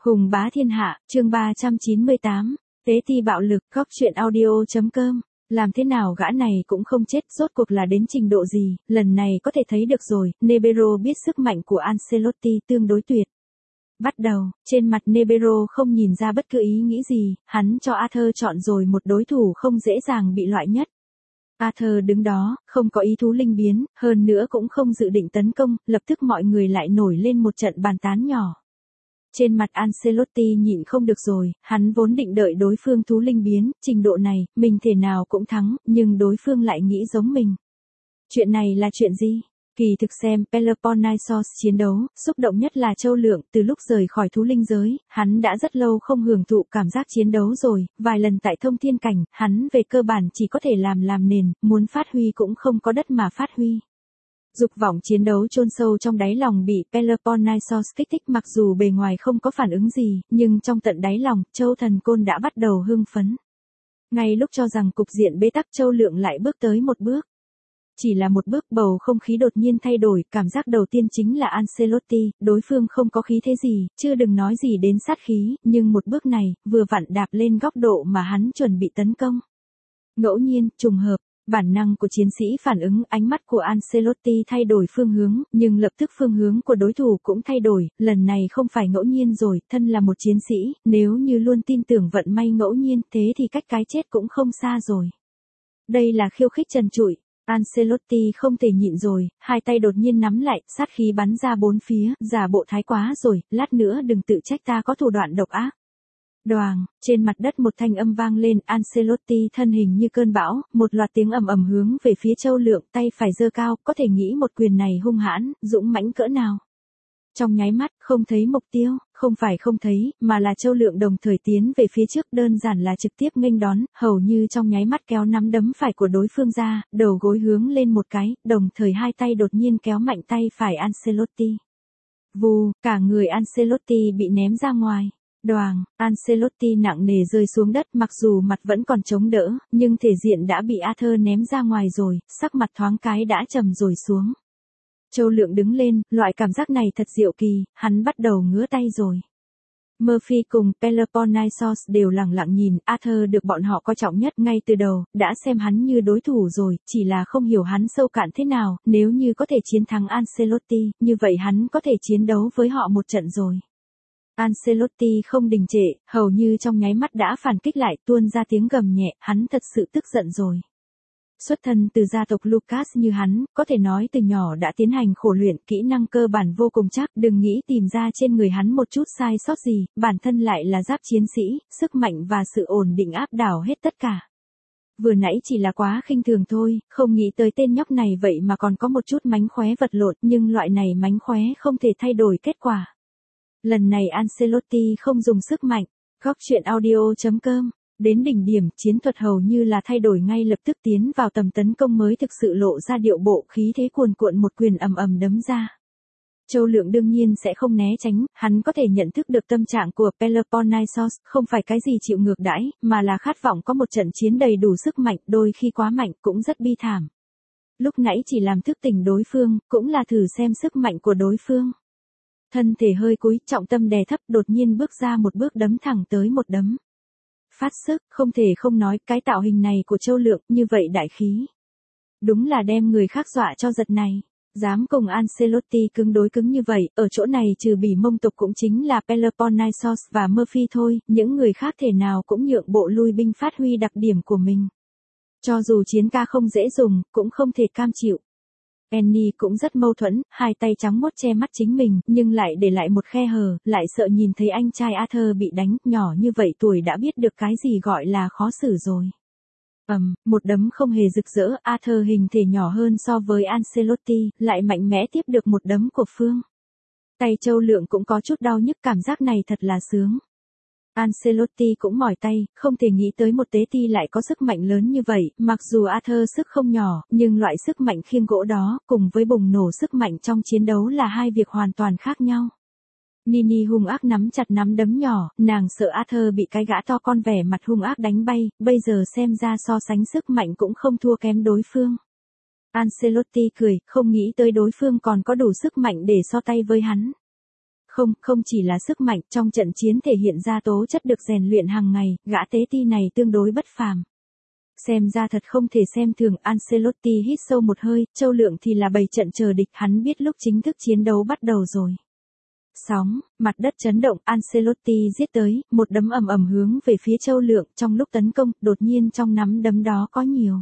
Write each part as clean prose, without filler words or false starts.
Hùng bá thiên hạ, chương 398, tế ti bạo lực, góc truyện audio.com. Làm thế nào gã này cũng không chết, rốt cuộc là đến trình độ gì, lần này có thể thấy được rồi, Nebero biết sức mạnh của Ancelotti tương đối tuyệt. Bắt đầu, trên mặt Nebero không nhìn ra bất cứ ý nghĩ gì, hắn cho Arthur chọn rồi một đối thủ không dễ dàng bị loại nhất. Arthur đứng đó, không có ý thú linh biến, hơn nữa cũng không dự định tấn công, lập tức mọi người lại nổi lên một trận bàn tán nhỏ. Trên mặt Ancelotti nhịn không được rồi, hắn vốn định đợi đối phương thú linh biến, trình độ này, mình thể nào cũng thắng, nhưng đối phương lại nghĩ giống mình. Chuyện này là chuyện gì? Kỳ thực xem Peloponnesos chiến đấu, xúc động nhất là Châu Lượng, từ lúc rời khỏi thú linh giới, hắn đã rất lâu không hưởng thụ cảm giác chiến đấu rồi, vài lần tại thông thiên cảnh, hắn về cơ bản chỉ có thể làm nền, muốn phát huy cũng không có đất mà phát huy. Dục vọng chiến đấu chôn sâu trong đáy lòng bị Peloponnesos kích thích, mặc dù bề ngoài không có phản ứng gì, nhưng trong tận đáy lòng, Châu Thần Côn đã bắt đầu hưng phấn. Ngay lúc cho rằng cục diện bế tắc, Châu Lượng lại bước tới một bước. Chỉ là một bước, bầu không khí đột nhiên thay đổi, cảm giác đầu tiên chính là Ancelotti, đối phương không có khí thế gì, chưa đừng nói gì đến sát khí, nhưng một bước này, vừa vặn đạp lên góc độ mà hắn chuẩn bị tấn công. Ngẫu nhiên, trùng hợp, bản năng của chiến sĩ phản ứng, ánh mắt của Ancelotti thay đổi phương hướng, nhưng lập tức phương hướng của đối thủ cũng thay đổi, lần này không phải ngẫu nhiên rồi, thân là một chiến sĩ, nếu như luôn tin tưởng vận may ngẫu nhiên, thế thì cách cái chết cũng không xa rồi. Đây là khiêu khích trần trụi. Ancelotti không thể nhịn rồi, hai tay đột nhiên nắm lại, sát khí bắn ra bốn phía, giả bộ thái quá rồi, lát nữa đừng tự trách ta có thủ đoạn độc ác. Đoàng, trên mặt đất một thanh âm vang lên, Ancelotti thân hình như cơn bão, một loạt tiếng ầm ầm hướng về phía Châu Lượng, tay phải giơ cao, có thể nghĩ một quyền này hung hãn, dũng mãnh cỡ nào. Trong nháy mắt, không thấy mục tiêu, không phải không thấy, mà là Châu Lượng đồng thời tiến về phía trước, đơn giản là trực tiếp nghênh đón, hầu như trong nháy mắt kéo nắm đấm phải của đối phương ra, đầu gối hướng lên một cái, đồng thời hai tay đột nhiên kéo mạnh tay phải Ancelotti. Vù, cả người Ancelotti bị ném ra ngoài. Đoàng, Ancelotti nặng nề rơi xuống đất, mặc dù mặt vẫn còn chống đỡ, nhưng thể diện đã bị Arthur ném ra ngoài rồi, sắc mặt thoáng cái đã trầm rồi xuống. Châu Lượng đứng lên, loại cảm giác này thật diệu kỳ, hắn bắt đầu ngứa tay rồi. Murphy cùng Peloponnesos đều lặng lặng nhìn, Arthur được bọn họ coi trọng nhất ngay từ đầu, đã xem hắn như đối thủ rồi, chỉ là không hiểu hắn sâu cạn thế nào, nếu như có thể chiến thắng Ancelotti, như vậy hắn có thể chiến đấu với họ một trận rồi. Ancelotti không đình trệ, hầu như trong nháy mắt đã phản kích lại, tuôn ra tiếng gầm nhẹ, hắn thật sự tức giận rồi. Xuất thân từ gia tộc Lucas như hắn, có thể nói từ nhỏ đã tiến hành khổ luyện, kỹ năng cơ bản vô cùng chắc, đừng nghĩ tìm ra trên người hắn một chút sai sót gì, bản thân lại là giáp chiến sĩ, sức mạnh và sự ổn định áp đảo hết tất cả. Vừa nãy chỉ là quá khinh thường thôi, không nghĩ tới tên nhóc này vậy mà còn có một chút mánh khóe vật lộn, nhưng loại này mánh khóe không thể thay đổi kết quả. Lần này Ancelotti không dùng sức mạnh, góc truyện audio.com. Đến đỉnh điểm, chiến thuật hầu như là thay đổi ngay lập tức, tiến vào tầm tấn công mới thực sự lộ ra điệu bộ, khí thế cuồn cuộn, một quyền ầm ầm đấm ra. Châu Lượng đương nhiên sẽ không né tránh, hắn có thể nhận thức được tâm trạng của Peloponnesos, không phải cái gì chịu ngược đãi, mà là khát vọng có một trận chiến đầy đủ sức mạnh, đôi khi quá mạnh cũng rất bi thảm. Lúc nãy chỉ làm thức tỉnh đối phương, cũng là thử xem sức mạnh của đối phương. Thân thể hơi cúi, trọng tâm đè thấp, đột nhiên bước ra một bước đấm thẳng tới một đấm. Phát sức, không thể không nói, cái tạo hình này của Châu Lượng, như vậy đại khí. Đúng là đem người khác dọa cho giật này. Dám cùng Ancelotti cứng đối cứng như vậy, ở chỗ này trừ Bỉ Mông tộc cũng chính là Peloponnesos và Murphy thôi, những người khác thể nào cũng nhượng bộ lui binh phát huy đặc điểm của mình. Cho dù chiến ca không dễ dùng, cũng không thể cam chịu. Annie cũng rất mâu thuẫn, hai tay trắng muốt che mắt chính mình, nhưng lại để lại một khe hở, lại sợ nhìn thấy anh trai Arthur bị đánh, nhỏ như vậy tuổi đã biết được cái gì gọi là khó xử rồi. Một đấm không hề rực rỡ, Arthur hình thể nhỏ hơn so với Ancelotti, lại mạnh mẽ tiếp được một đấm của Phương. Tay Châu Lượng cũng có chút đau nhức, cảm giác này thật là sướng. Ancelotti cũng mỏi tay, không thể nghĩ tới một tế ti lại có sức mạnh lớn như vậy, mặc dù Arthur sức không nhỏ, nhưng loại sức mạnh khiêng gỗ đó, cùng với bùng nổ sức mạnh trong chiến đấu là hai việc hoàn toàn khác nhau. Nini hung ác nắm chặt nắm đấm nhỏ, nàng sợ Arthur bị cái gã to con vẻ mặt hung ác đánh bay, bây giờ xem ra so sánh sức mạnh cũng không thua kém đối phương. Ancelotti cười, không nghĩ tới đối phương còn có đủ sức mạnh để so tay với hắn. Không chỉ là sức mạnh, trong trận chiến thể hiện ra tố chất được rèn luyện hàng ngày, gã tế ti này tương đối bất phàm. Xem ra thật không thể xem thường. Ancelotti hít sâu một hơi, Châu Lượng thì là bày trận chờ địch, hắn biết lúc chính thức chiến đấu bắt đầu rồi. Sóng, mặt đất chấn động, Ancelotti giết tới, một đấm ầm ầm hướng về phía Châu Lượng, trong lúc tấn công, đột nhiên trong nắm đấm đó có nhiều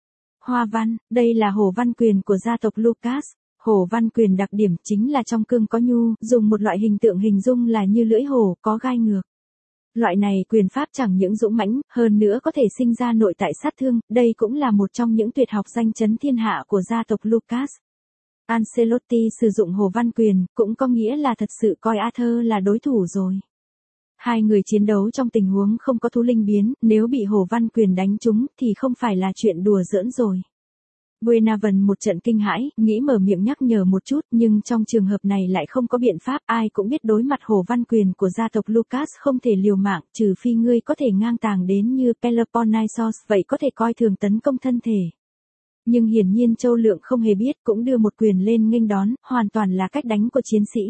hoa văn, đây là hổ văn quyền của gia tộc Lucas. Hổ văn quyền đặc điểm chính là trong cương có nhu, dùng một loại hình tượng hình dung là như lưỡi hổ, có gai ngược. Loại này quyền pháp chẳng những dũng mãnh, hơn nữa có thể sinh ra nội tại sát thương, đây cũng là một trong những tuyệt học danh chấn thiên hạ của gia tộc Lucas. Ancelotti sử dụng hổ văn quyền, cũng có nghĩa là thật sự coi Arthur là đối thủ rồi. Hai người chiến đấu trong tình huống không có thú linh biến, nếu bị hổ văn quyền đánh trúng thì không phải là chuyện đùa giỡn rồi. Buenaven một trận kinh hãi, nghĩ mở miệng nhắc nhở một chút, nhưng trong trường hợp này lại không có biện pháp, ai cũng biết đối mặt hổ văn quyền của gia tộc Lucas không thể liều mạng, trừ phi ngươi có thể ngang tàng đến như Peloponnesos, vậy có thể coi thường tấn công thân thể. Nhưng hiển nhiên Châu Lượng không hề biết, cũng đưa một quyền lên nghênh đón, hoàn toàn là cách đánh của chiến sĩ.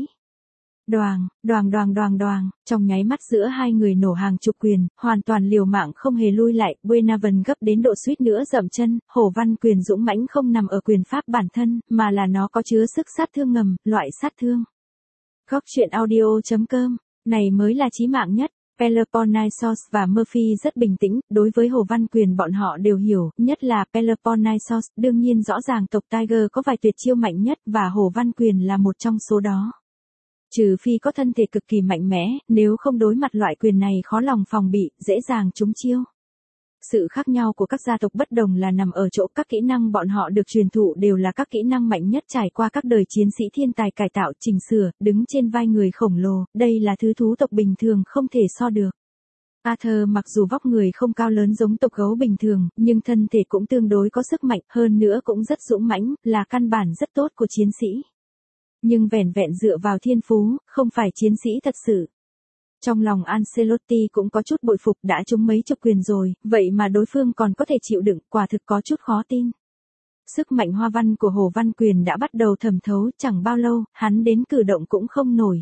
Đoàng, đoàng đoàng đoàng đoàng, trong nháy mắt giữa hai người nổ hàng chục quyền, hoàn toàn liều mạng không hề lui lại, Buenaven gấp đến độ suýt nữa dậm chân, hổ văn quyền dũng mãnh không nằm ở quyền pháp bản thân, mà là nó có chứa sức sát thương ngầm, loại sát thương. Góc truyện audio.com, này mới là chí mạng nhất. Peloponnesos và Murphy rất bình tĩnh, đối với hổ văn quyền bọn họ đều hiểu, nhất là Peloponnesos, đương nhiên rõ ràng tộc Tiger có vài tuyệt chiêu mạnh nhất và hổ văn quyền là một trong số đó. Trừ phi có thân thể cực kỳ mạnh mẽ, nếu không đối mặt loại quyền này khó lòng phòng bị, dễ dàng trúng chiêu. Sự khác nhau của các gia tộc bất đồng là nằm ở chỗ các kỹ năng bọn họ được truyền thụ đều là các kỹ năng mạnh nhất trải qua các đời chiến sĩ thiên tài cải tạo chỉnh sửa, đứng trên vai người khổng lồ, đây là thứ thú tộc bình thường không thể so được. Arthur mặc dù vóc người không cao lớn giống tộc gấu bình thường, nhưng thân thể cũng tương đối có sức mạnh, hơn nữa cũng rất dũng mãnh, là căn bản rất tốt của chiến sĩ. Nhưng vẻn vẹn dựa vào thiên phú, không phải chiến sĩ thật sự. Trong lòng Ancelotti cũng có chút bội phục, đã trúng mấy chục quyền rồi, vậy mà đối phương còn có thể chịu đựng, quả thực có chút khó tin. Sức mạnh hoa văn của hổ văn quyền đã bắt đầu thẩm thấu, chẳng bao lâu, hắn đến cử động cũng không nổi.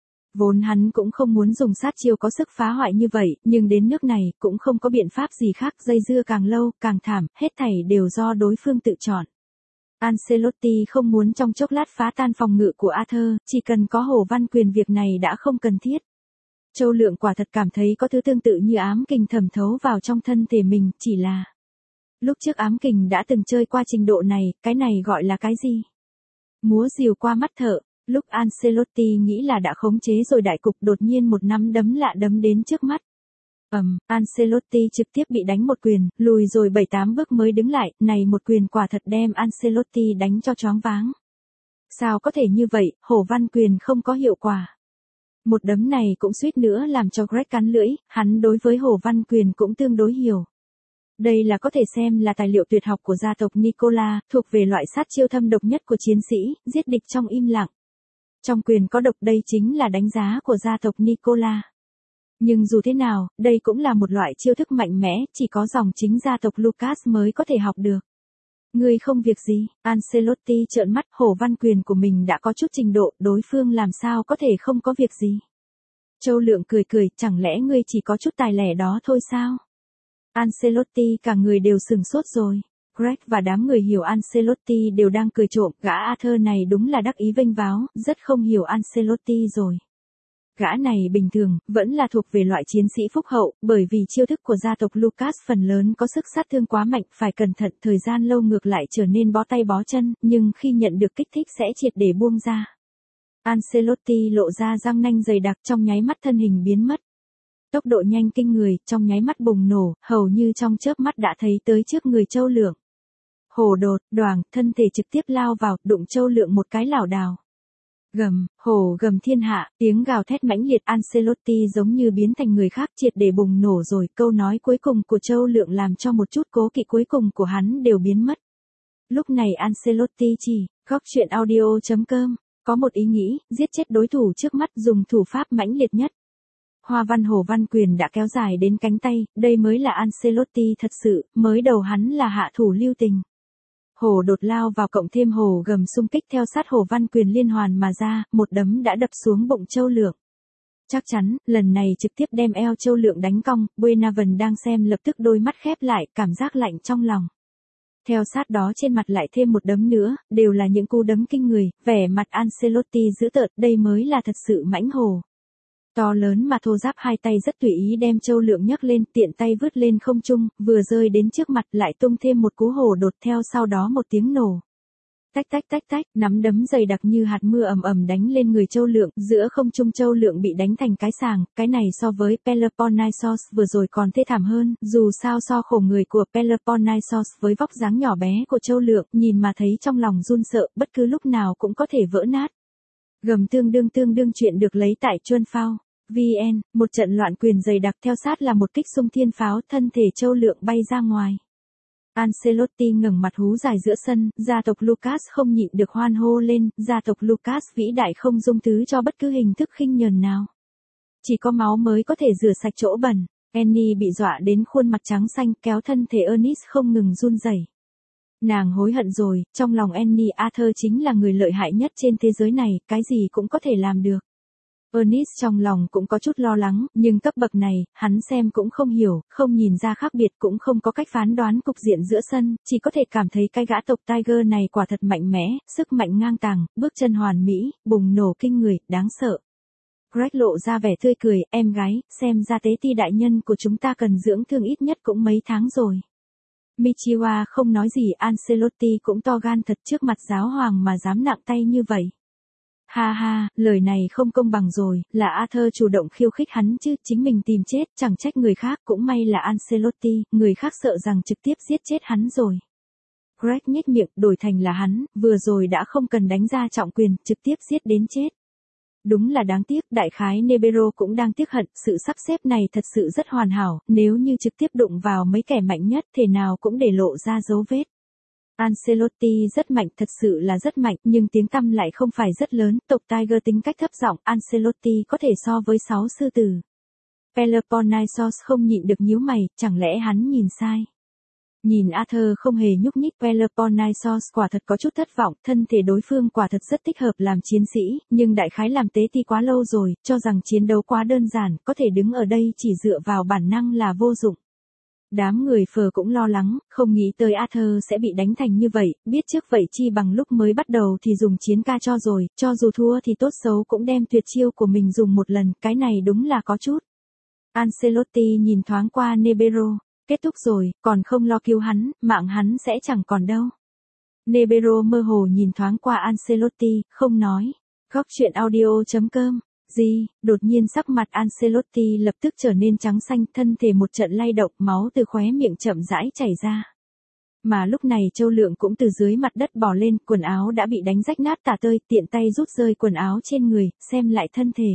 Vốn hắn cũng không muốn dùng sát chiêu có sức phá hoại như vậy, nhưng đến nước này, cũng không có biện pháp gì khác, dây dưa càng lâu, càng thảm, hết thảy đều do đối phương tự chọn. Ancelotti không muốn trong chốc lát phá tan phòng ngự của Arthur, chỉ cần có hổ văn quyền việc này đã không cần thiết. Châu Lượng quả thật cảm thấy có thứ tương tự như ám kình thẩm thấu vào trong thân thể mình, chỉ là lúc trước ám kình đã từng chơi qua trình độ này, cái này gọi là cái gì? Múa rìu qua mắt thợ. Lúc Ancelotti nghĩ là đã khống chế rồi đại cục, đột nhiên một nắm đấm lạ đấm đến trước mắt. Ancelotti trực tiếp bị đánh một quyền, lùi rồi 7-8 bước mới đứng lại, này một quyền quả thật đem Ancelotti đánh cho choáng váng. Sao có thể như vậy, hổ văn quyền không có hiệu quả. Một đấm này cũng suýt nữa làm cho Greg cắn lưỡi, hắn đối với hổ văn quyền cũng tương đối hiểu. Đây là có thể xem là tài liệu tuyệt học của gia tộc Nicola, thuộc về loại sát chiêu thâm độc nhất của chiến sĩ, giết địch trong im lặng. Trong quyền có độc, đây chính là đánh giá của gia tộc Nicola. Nhưng dù thế nào, đây cũng là một loại chiêu thức mạnh mẽ, chỉ có dòng chính gia tộc Lucas mới có thể học được. Ngươi không việc gì, Ancelotti trợn mắt, hổ văn quyền của mình đã có chút trình độ, đối phương làm sao có thể không có việc gì. Châu Lượng cười cười, chẳng lẽ ngươi chỉ có chút tài lẻ đó thôi sao? Ancelotti cả người đều sừng sốt rồi. Greg và đám người hiểu Ancelotti đều đang cười trộm, gã Arthur này đúng là đắc ý vênh váo, rất không hiểu Ancelotti rồi. Gã này bình thường, vẫn là thuộc về loại chiến sĩ phúc hậu, bởi vì chiêu thức của gia tộc Lucas phần lớn có sức sát thương quá mạnh, phải cẩn thận, thời gian lâu ngược lại trở nên bó tay bó chân, nhưng khi nhận được kích thích sẽ triệt để buông ra. Ancelotti lộ ra răng nanh dày đặc, trong nháy mắt thân hình biến mất. Tốc độ nhanh kinh người, trong nháy mắt bùng nổ, hầu như trong chớp mắt đã thấy tới trước người Châu Lượng. Hổ đột, đoàng, thân thể trực tiếp lao vào, đụng Châu Lượng một cái lảo đảo. Gầm, hổ gầm thiên hạ, tiếng gào thét mãnh liệt, Ancelotti giống như biến thành người khác, triệt để bùng nổ rồi, câu nói cuối cùng của Châu Lượng làm cho một chút cố kỵ cuối cùng của hắn đều biến mất. Lúc này Ancelotti chỉ, góc truyện audio.com, có một ý nghĩ, giết chết đối thủ trước mắt dùng thủ pháp mãnh liệt nhất. Hoa văn hổ văn quyền đã kéo dài đến cánh tay, đây mới là Ancelotti thật sự, mới đầu hắn là hạ thủ lưu tình. Hổ đột lao vào cộng thêm hổ gầm xung kích theo sát hổ văn quyền liên hoàn mà ra, một đấm đã đập xuống bụng Châu Lượng. Chắc chắn, lần này trực tiếp đem eo Châu Lượng đánh cong, Buenaven đang xem lập tức đôi mắt khép lại, cảm giác lạnh trong lòng. Theo sát đó trên mặt lại thêm một đấm nữa, đều là những cú đấm kinh người, vẻ mặt Ancelotti dữ tợn, đây mới là thật sự mãnh hổ. To lớn mà thô ráp hai tay rất tùy ý đem Châu Lượng nhấc lên, tiện tay vứt lên không trung, vừa rơi đến trước mặt lại tung thêm một cú hổ đột theo sau đó một tiếng nổ. Tách tách tách tách, nắm đấm dày đặc như hạt mưa ầm ầm đánh lên người Châu Lượng, giữa không trung Châu Lượng bị đánh thành cái sàng, cái này so với Peloponnesos vừa rồi còn thê thảm hơn, dù sao so khổ người của Peloponnesos với vóc dáng nhỏ bé của Châu Lượng, nhìn mà thấy trong lòng run sợ, bất cứ lúc nào cũng có thể vỡ nát. Gầm tương đương chuyện được lấy tại Chuân Phao. VN, một trận loạn quyền dày đặc theo sát là một kích xung thiên pháo, thân thể Châu Lượng bay ra ngoài. Ancelotti ngẩng mặt hú dài giữa sân, gia tộc Lucas không nhịn được hoan hô lên, gia tộc Lucas vĩ đại không dung thứ cho bất cứ hình thức khinh nhờn nào. Chỉ có máu mới có thể rửa sạch chỗ bẩn. Annie bị dọa đến khuôn mặt trắng xanh, kéo thân thể Ernest không ngừng run rẩy. Nàng hối hận rồi, trong lòng Annie Arthur chính là người lợi hại nhất trên thế giới này, cái gì cũng có thể làm được. Ernest trong lòng cũng có chút lo lắng, nhưng cấp bậc này, hắn xem cũng không hiểu, không nhìn ra khác biệt cũng không có cách phán đoán cục diện giữa sân, chỉ có thể cảm thấy cái gã tộc Tiger này quả thật mạnh mẽ, sức mạnh ngang tàng, bước chân hoàn mỹ, bùng nổ kinh người, đáng sợ. Greg lộ ra vẻ tươi cười, em gái, xem ra tế ti đại nhân của chúng ta cần dưỡng thương ít nhất cũng mấy tháng rồi. Michiwa không nói gì, Ancelotti cũng to gan thật trước mặt giáo hoàng mà dám nặng tay như vậy. Ha ha, lời này không công bằng rồi, là Arthur chủ động khiêu khích hắn chứ, chính mình tìm chết, chẳng trách người khác, cũng may là Ancelotti, người khác sợ rằng trực tiếp giết chết hắn rồi. Greg nhếch miệng, đổi thành là hắn, vừa rồi đã không cần đánh ra trọng quyền, trực tiếp giết đến chết. Đúng là đáng tiếc, đại khái Nebero cũng đang tiếc hận, sự sắp xếp này thật sự rất hoàn hảo, nếu như trực tiếp đụng vào mấy kẻ mạnh nhất, thể nào cũng để lộ ra dấu vết. Ancelotti rất mạnh, thật sự là rất mạnh, nhưng tiếng tăm lại không phải rất lớn, tộc Tiger tính cách thấp giọng, Ancelotti có thể so với 6 sư tử. Peloponnesos không nhịn được nhíu mày, chẳng lẽ hắn nhìn sai. Nhìn Arthur không hề nhúc nhích, Peloponnesos quả thật có chút thất vọng, thân thể đối phương quả thật rất thích hợp làm chiến sĩ, nhưng đại khái làm tế ti quá lâu rồi, cho rằng chiến đấu quá đơn giản, có thể đứng ở đây chỉ dựa vào bản năng là vô dụng. Đám người phờ cũng lo lắng, không nghĩ tới Arthur sẽ bị đánh thành như vậy, biết trước vậy chi bằng lúc mới bắt đầu thì dùng chiến ca cho rồi, cho dù thua thì tốt xấu cũng đem tuyệt chiêu của mình dùng một lần, cái này đúng là có chút. Ancelotti nhìn thoáng qua Nebero, kết thúc rồi, còn không lo cứu hắn, mạng hắn sẽ chẳng còn đâu. Nebero mơ hồ nhìn thoáng qua Ancelotti, không nói. Góc chuyện audio.com. Gì, đột nhiên sắc mặt Ancelotti lập tức trở nên trắng xanh, thân thể một trận lay động, máu từ khóe miệng chậm rãi chảy ra. Mà lúc này Châu Lượng cũng từ dưới mặt đất bò lên, quần áo đã bị đánh rách nát tả tơi, tiện tay rút rơi quần áo trên người, xem lại thân thể.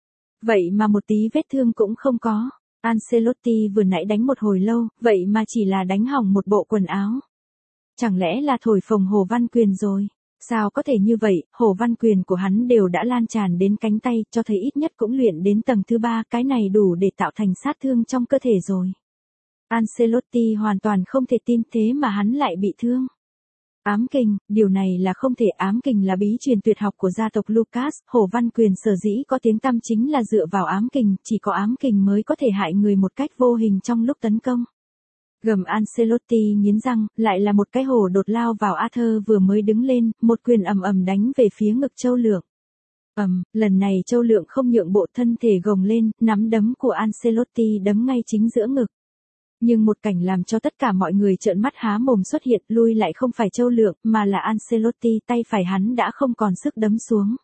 Vậy mà một tí vết thương cũng không có. Ancelotti vừa nãy đánh một hồi lâu, vậy mà chỉ là đánh hỏng một bộ quần áo. Chẳng lẽ là thổi phồng Hồ Văn Quyền rồi? Sao có thể như vậy, Hồ Văn Quyền của hắn đều đã lan tràn đến cánh tay, cho thấy ít nhất cũng luyện đến tầng thứ 3, cái này đủ để tạo thành sát thương trong cơ thể rồi. Ancelotti hoàn toàn không thể tin thế mà hắn lại bị thương. Ám kình, điều này là không thể, ám kình là bí truyền tuyệt học của gia tộc Lucas, Hồ Văn Quyền sở dĩ có tiếng tăm chính là dựa vào ám kình, chỉ có ám kình mới có thể hại người một cách vô hình trong lúc tấn công. Gầm Ancelotti nghiến răng, lại là một cái hổ đột lao vào Arthur vừa mới đứng lên, một quyền ầm ầm đánh về phía ngực Châu Lượng. Lần này Châu Lượng không nhượng bộ, thân thể gồng lên, nắm đấm của Ancelotti đấm ngay chính giữa ngực. Nhưng một cảnh làm cho tất cả mọi người trợn mắt há mồm xuất hiện, lui lại không phải Châu Lượng, mà là Ancelotti, tay phải hắn đã không còn sức đấm xuống.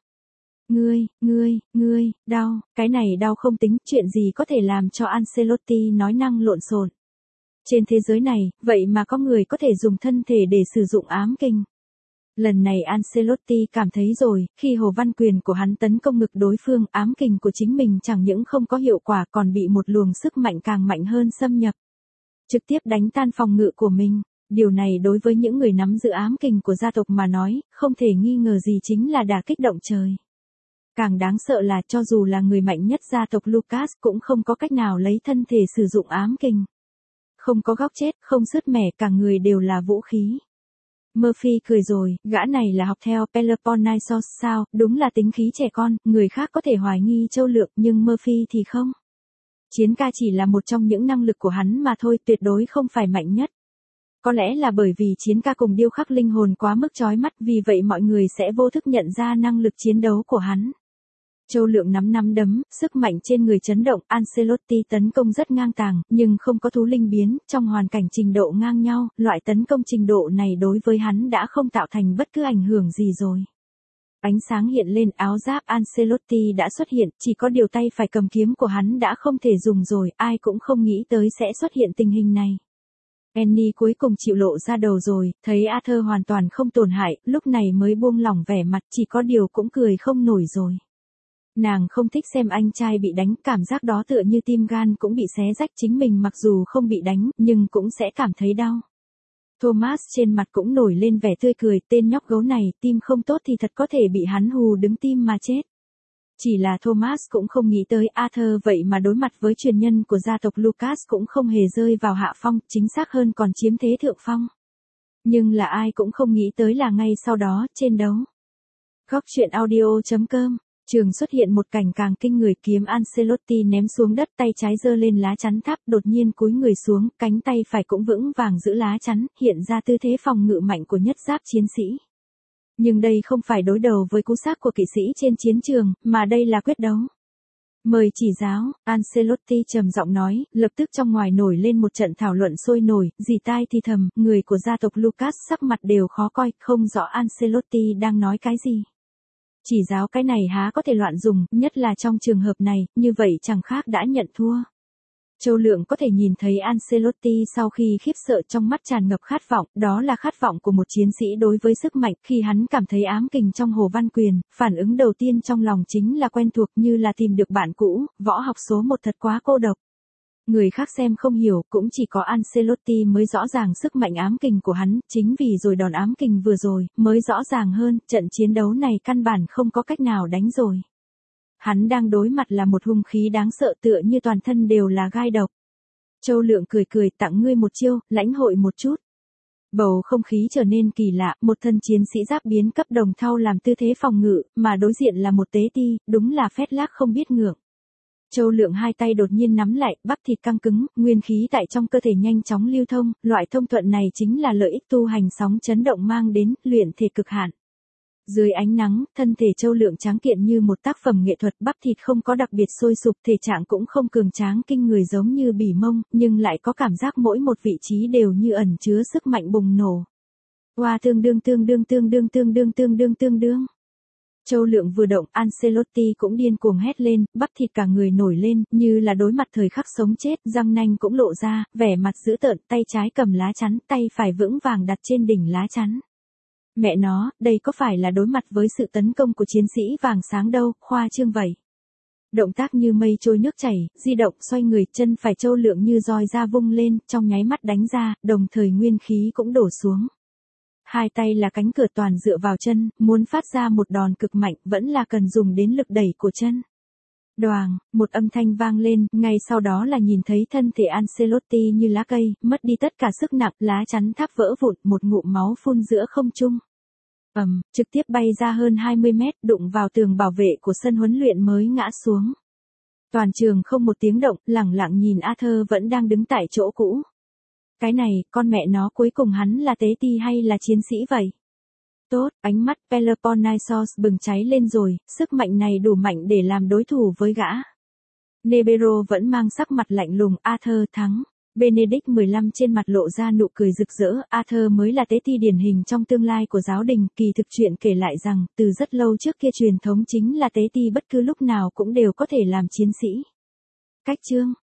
Ngươi, đau, cái này đau không tính, chuyện gì có thể làm cho Ancelotti nói năng lộn xộn. Trên thế giới này, vậy mà có người có thể dùng thân thể để sử dụng ám kình. Lần này Ancelotti cảm thấy rồi, khi Hồ Văn Quyền của hắn tấn công ngực đối phương, ám kình của chính mình chẳng những không có hiệu quả còn bị một luồng sức mạnh càng mạnh hơn xâm nhập. Trực tiếp đánh tan phòng ngự của mình. Điều này đối với những người nắm giữ ám kình của gia tộc mà nói, không thể nghi ngờ gì chính là đả kích động trời. Càng đáng sợ là cho dù là người mạnh nhất gia tộc Lucas cũng không có cách nào lấy thân thể sử dụng ám kình. Không có góc chết, không sứt mẻ, cả người đều là vũ khí. Murphy cười rồi, gã này là học theo Peloponnesos sao, đúng là tính khí trẻ con, người khác có thể hoài nghi Châu Lượng nhưng Murphy thì không. Chiến ca chỉ là một trong những năng lực của hắn mà thôi, tuyệt đối không phải mạnh nhất. Có lẽ là bởi vì chiến ca cùng điêu khắc linh hồn quá mức chói mắt, vì vậy mọi người sẽ vô thức nhận ra năng lực chiến đấu của hắn. Châu Lượng nắm đấm, sức mạnh trên người chấn động, Ancelotti tấn công rất ngang tàng, nhưng không có thú linh biến, trong hoàn cảnh trình độ ngang nhau, loại tấn công trình độ này đối với hắn đã không tạo thành bất cứ ảnh hưởng gì rồi. Ánh sáng hiện lên, áo giáp Ancelotti đã xuất hiện, chỉ có điều tay phải cầm kiếm của hắn đã không thể dùng rồi, ai cũng không nghĩ tới sẽ xuất hiện tình hình này. Annie cuối cùng chịu lộ ra đầu rồi, thấy Arthur hoàn toàn không tổn hại, lúc này mới buông lỏng vẻ mặt, chỉ có điều cũng cười không nổi rồi. Nàng không thích xem anh trai bị đánh, cảm giác đó tựa như tim gan cũng bị xé rách, chính mình mặc dù không bị đánh, nhưng cũng sẽ cảm thấy đau. Thomas trên mặt cũng nổi lên vẻ tươi cười, tên nhóc gấu này, tim không tốt thì thật có thể bị hắn hù đứng tim mà chết. Chỉ là Thomas cũng không nghĩ tới Arthur vậy mà đối mặt với truyền nhân của gia tộc Lucas cũng không hề rơi vào hạ phong, chính xác hơn còn chiếm thế thượng phong. Nhưng là ai cũng không nghĩ tới là ngay sau đó, trên đấu. Góc truyện audio.com, trường xuất hiện một cảnh càng kinh người, kiếm Ancelotti ném xuống đất, tay trái giơ lên lá chắn tháp, đột nhiên cúi người xuống, cánh tay phải cũng vững vàng giữ lá chắn, hiện ra tư thế phòng ngự mạnh của nhất giáp chiến sĩ. Nhưng đây không phải đối đầu với cú xác của kỵ sĩ trên chiến trường, mà đây là quyết đấu. Mời chỉ giáo, Ancelotti trầm giọng nói, lập tức trong ngoài nổi lên một trận thảo luận sôi nổi, dì tai thì thầm, người của gia tộc Lucas sắc mặt đều khó coi, không rõ Ancelotti đang nói cái gì. Chỉ giáo cái này há có thể loạn dùng, nhất là trong trường hợp này, như vậy chẳng khác đã nhận thua. Châu Lượng có thể nhìn thấy Ancelotti sau khi khiếp sợ, trong mắt tràn ngập khát vọng, đó là khát vọng của một chiến sĩ đối với sức mạnh, khi hắn cảm thấy ám kình trong Hồ Văn Quyền, phản ứng đầu tiên trong lòng chính là quen thuộc, như là tìm được bạn cũ, võ học số 1 thật quá cô độc. Người khác xem không hiểu, cũng chỉ có Ancelotti mới rõ ràng sức mạnh ám kình của hắn, chính vì rồi đòn ám kình vừa rồi, mới rõ ràng hơn, trận chiến đấu này căn bản không có cách nào đánh rồi. Hắn đang đối mặt là một hung khí đáng sợ, tựa như toàn thân đều là gai độc. Châu Lượng cười, tặng ngươi một chiêu, lãnh hội một chút. Bầu không khí trở nên kỳ lạ, một thân chiến sĩ giáp biến cấp đồng thau làm tư thế phòng ngự, mà đối diện là một tế ti, đúng là phét lác không biết ngượng. Châu Lượng hai tay đột nhiên nắm lại, bắp thịt căng cứng, nguyên khí tại trong cơ thể nhanh chóng lưu thông, loại thông thuận này chính là lợi ích tu hành sóng chấn động mang đến, luyện thể cực hạn. Dưới ánh nắng, thân thể Châu Lượng tráng kiện như một tác phẩm nghệ thuật, bắp thịt không có đặc biệt sôi sục, thể trạng cũng không cường tráng kinh người giống như bỉ mông, nhưng lại có cảm giác mỗi một vị trí đều như ẩn chứa sức mạnh bùng nổ. Hoa tương đương. Châu Lượng vừa động, Ancelotti cũng điên cuồng hét lên, bắp thịt cả người nổi lên, như là đối mặt thời khắc sống chết, răng nanh cũng lộ ra, vẻ mặt dữ tợn, tay trái cầm lá chắn, tay phải vững vàng đặt trên đỉnh lá chắn. Mẹ nó, đây có phải là đối mặt với sự tấn công của chiến sĩ vàng sáng đâu, khoa trương vậy. Động tác như mây trôi nước chảy, di động xoay người, chân phải Châu Lượng như roi ra vung lên, trong nháy mắt đánh ra, đồng thời nguyên khí cũng đổ xuống. Hai tay là cánh cửa toàn dựa vào chân, muốn phát ra một đòn cực mạnh vẫn là cần dùng đến lực đẩy của chân. Đoàng, một âm thanh vang lên, ngay sau đó là nhìn thấy thân thể Ancelotti như lá cây, mất đi tất cả sức nặng, lá chắn tháp vỡ vụn, một ngụm máu phun giữa không trung. Trực tiếp bay ra hơn 20 mét, đụng vào tường bảo vệ của sân huấn luyện mới ngã xuống. Toàn trường không một tiếng động, lẳng lặng nhìn Arthur vẫn đang đứng tại chỗ cũ. Cái này, con mẹ nó cuối cùng hắn là tế ti hay là chiến sĩ vậy? Tốt, ánh mắt Peloponnesos bừng cháy lên rồi, sức mạnh này đủ mạnh để làm đối thủ với gã. Nebero vẫn mang sắc mặt lạnh lùng, Arthur thắng. Benedict 15 trên mặt lộ ra nụ cười rực rỡ, Arthur mới là tế ti điển hình trong tương lai của giáo đình, kỳ thực chuyện kể lại rằng, từ rất lâu trước kia truyền thống chính là tế ti bất cứ lúc nào cũng đều có thể làm chiến sĩ. Cách chương